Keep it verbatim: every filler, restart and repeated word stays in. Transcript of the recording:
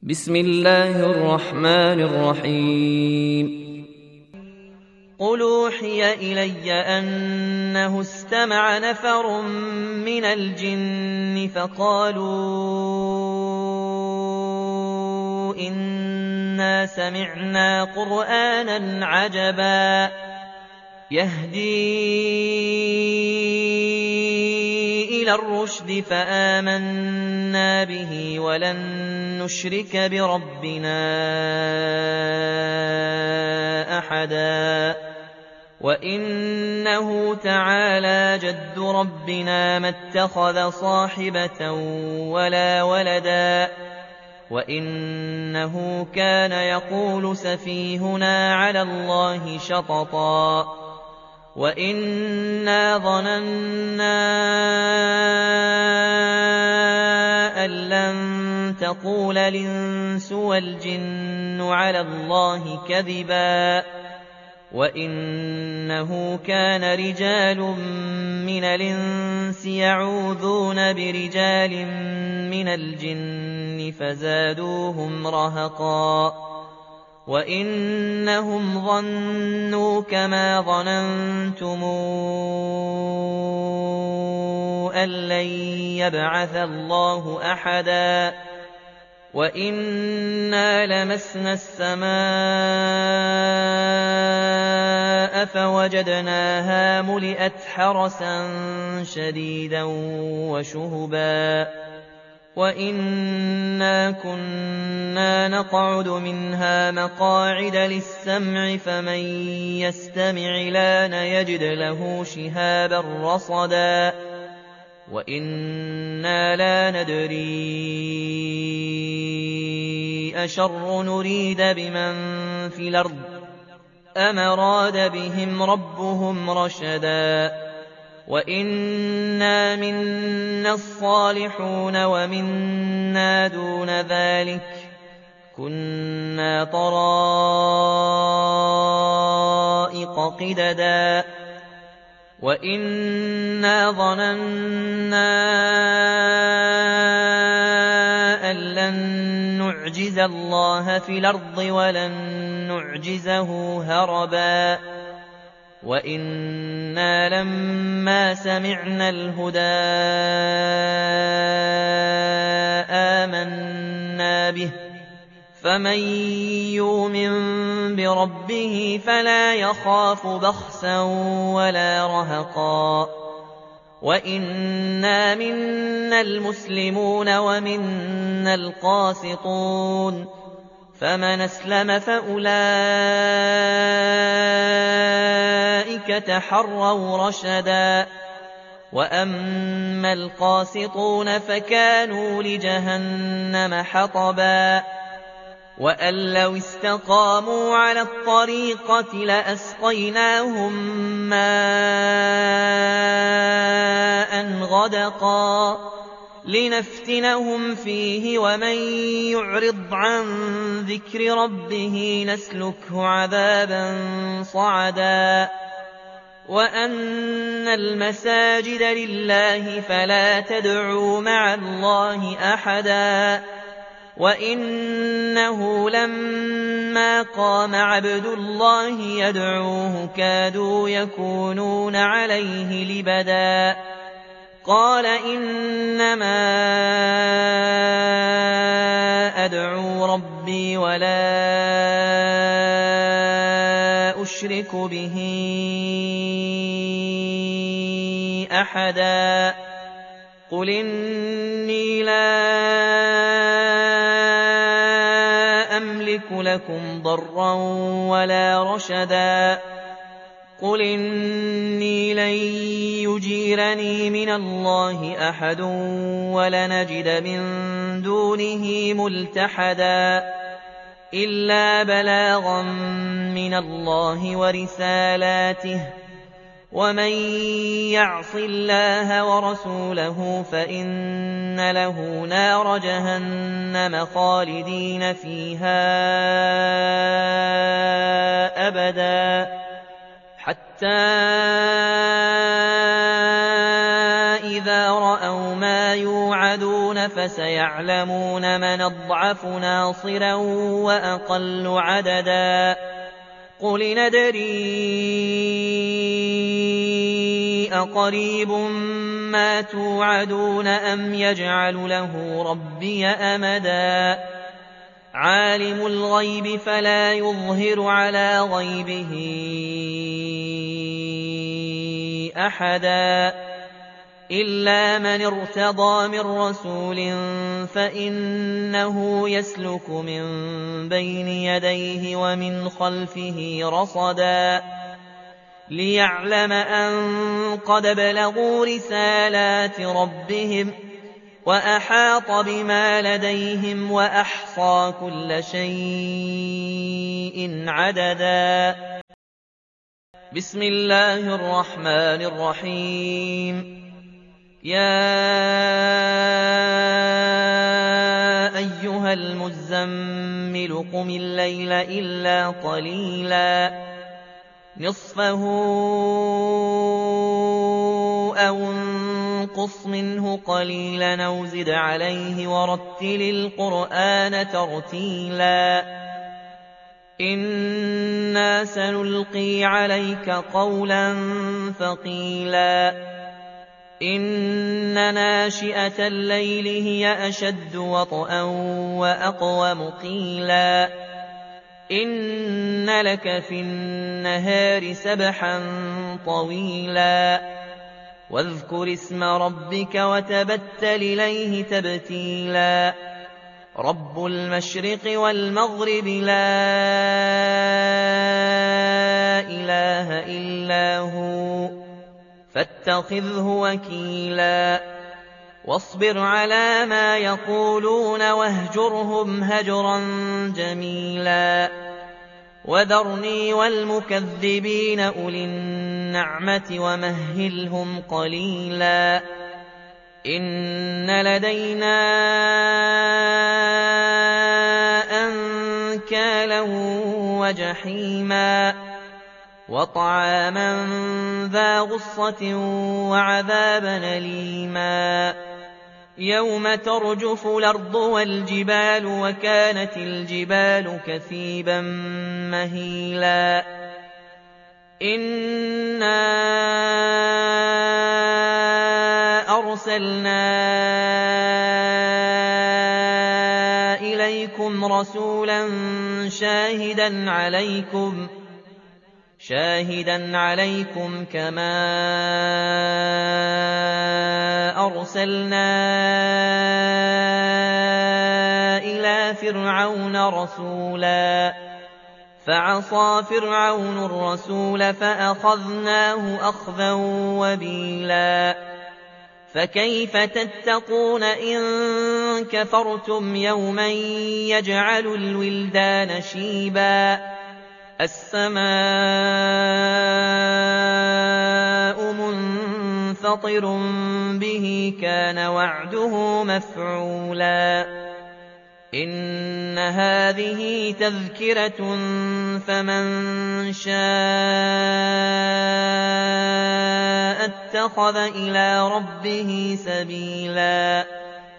بسم الله الرحمن الرحيم. قل أوحي إلي أنه استمع نفر من الجن فقالوا إنا سمعنا قرآنا عجبا يهدي إلى الرشد فآمنا به ولن نشرك بربنا أحدا وإنه تعالى جد ربنا ما اتخذ صاحبة ولا ولدا وإنه كان يقول سفيهنا على الله شططا وإنا ظننا أن لن تقول الإنس والجن على الله كذبا وإنه كان رجال من الإنس يعوذون برجال من الجن فزادوهم رهقا وإنهم ظنوا كما ظننتم أن لن يبعث الله أحدا وإنا لمسنا السماء فوجدناها ملئت حرسا شديدا وشهبا وإنا كنا نقعد منها مقاعد للسمع فمن يستمع لان يجد له شهابا رصدا وإنا لا ندري أشر نريد بمن في الأرض أم أراد بهم ربهم رشدا وإنا منا الصالحون ومنا دون ذلك كنا طرائق قددا وإنا ظننا أن لن نعجز الله في الأرض ولن نعجزه هربا وإنا لما سمعنا الهدى آمنا به فمن يؤمن بربه فلا يخاف بخسا ولا رهقا وإنا منا المسلمون ومنا القاسطون فمن أسلم فأولئك تحروا رشدا وأما القاسطون فكانوا لجهنم حطبا وأن لو استقاموا على الطريقة لأسقيناهم ماء غدقا لنفتنهم فيه ومن يعرض عن ذكر ربه نسلكه عذابا صعدا وأن المساجد لله فلا تدعوا مع الله أحدا وإنه لما قام عبد الله يدعوه كادوا يكونون عليه لبدا قال إنما أدعو ربي ولا أشرك به أحدا قل إني لا أملك لكم ضرا ولا رشدا قل إني لن يجيرني من الله أحد ولنجد من دونه ملتحدا إلا بلاغا من الله ورسالاته ومن يعص الله ورسوله فإن له نار جهنم خالدين فيها أبدا حتى إذا رأوا ما ما يوعدون فسيعلمون من أضعف ناصرا وأقل عددا قل ندري أقريب ما توعدون أم يجعل له ربي أمدا عالم الغيب فلا يظهر على غيبه أحدا إلا من ارتضى من رسول فإنه يسلك من بين يديه ومن خلفه رصدا ليعلم أن قد بلغوا رسالات ربهم وأحاط بما لديهم وأحصى كل شيء عددا بسم الله الرحمن الرحيم يا أيها المزمل قم الليل إلا قليلا نصفه أو انقص منه قليلا أو زد عليه ورتل القرآن ترتيلا إنا سنلقي عليك قولا ثقيلا إن ناشئة الليل هي أشد وطئا وأقوم قيلا إن لك في النهار سبحا طويلا واذكر اسم ربك وتبتل إليه تبتيلا رب المشرق والمغرب لا إله إلا هو فاتخذه وكيلا واصبر على ما يقولون واهجرهم هجرا جميلا وذرني والمكذبين أولي النعمة ومهلهم قليلا إن لدينا أنكالا وجحيما وطعاما ذا غصة وعذابا أليما يوم ترجف الأرض والجبال وكانت الجبال كثيبا مهيلا إنا أرسلنا إليكم رسولا شاهدا عليكم شاهدا عليكم كما أرسلنا إلى فرعون رسولا فعصى فرعون الرسول فأخذناه أخذا وبيلا فكيف تتقون إن كفرتم يوما يجعل الولدان شيبا السماء منفطر به كان وعده مفعولا إن هذه تذكرة فمن شاء اتخذ إلى ربه سبيلا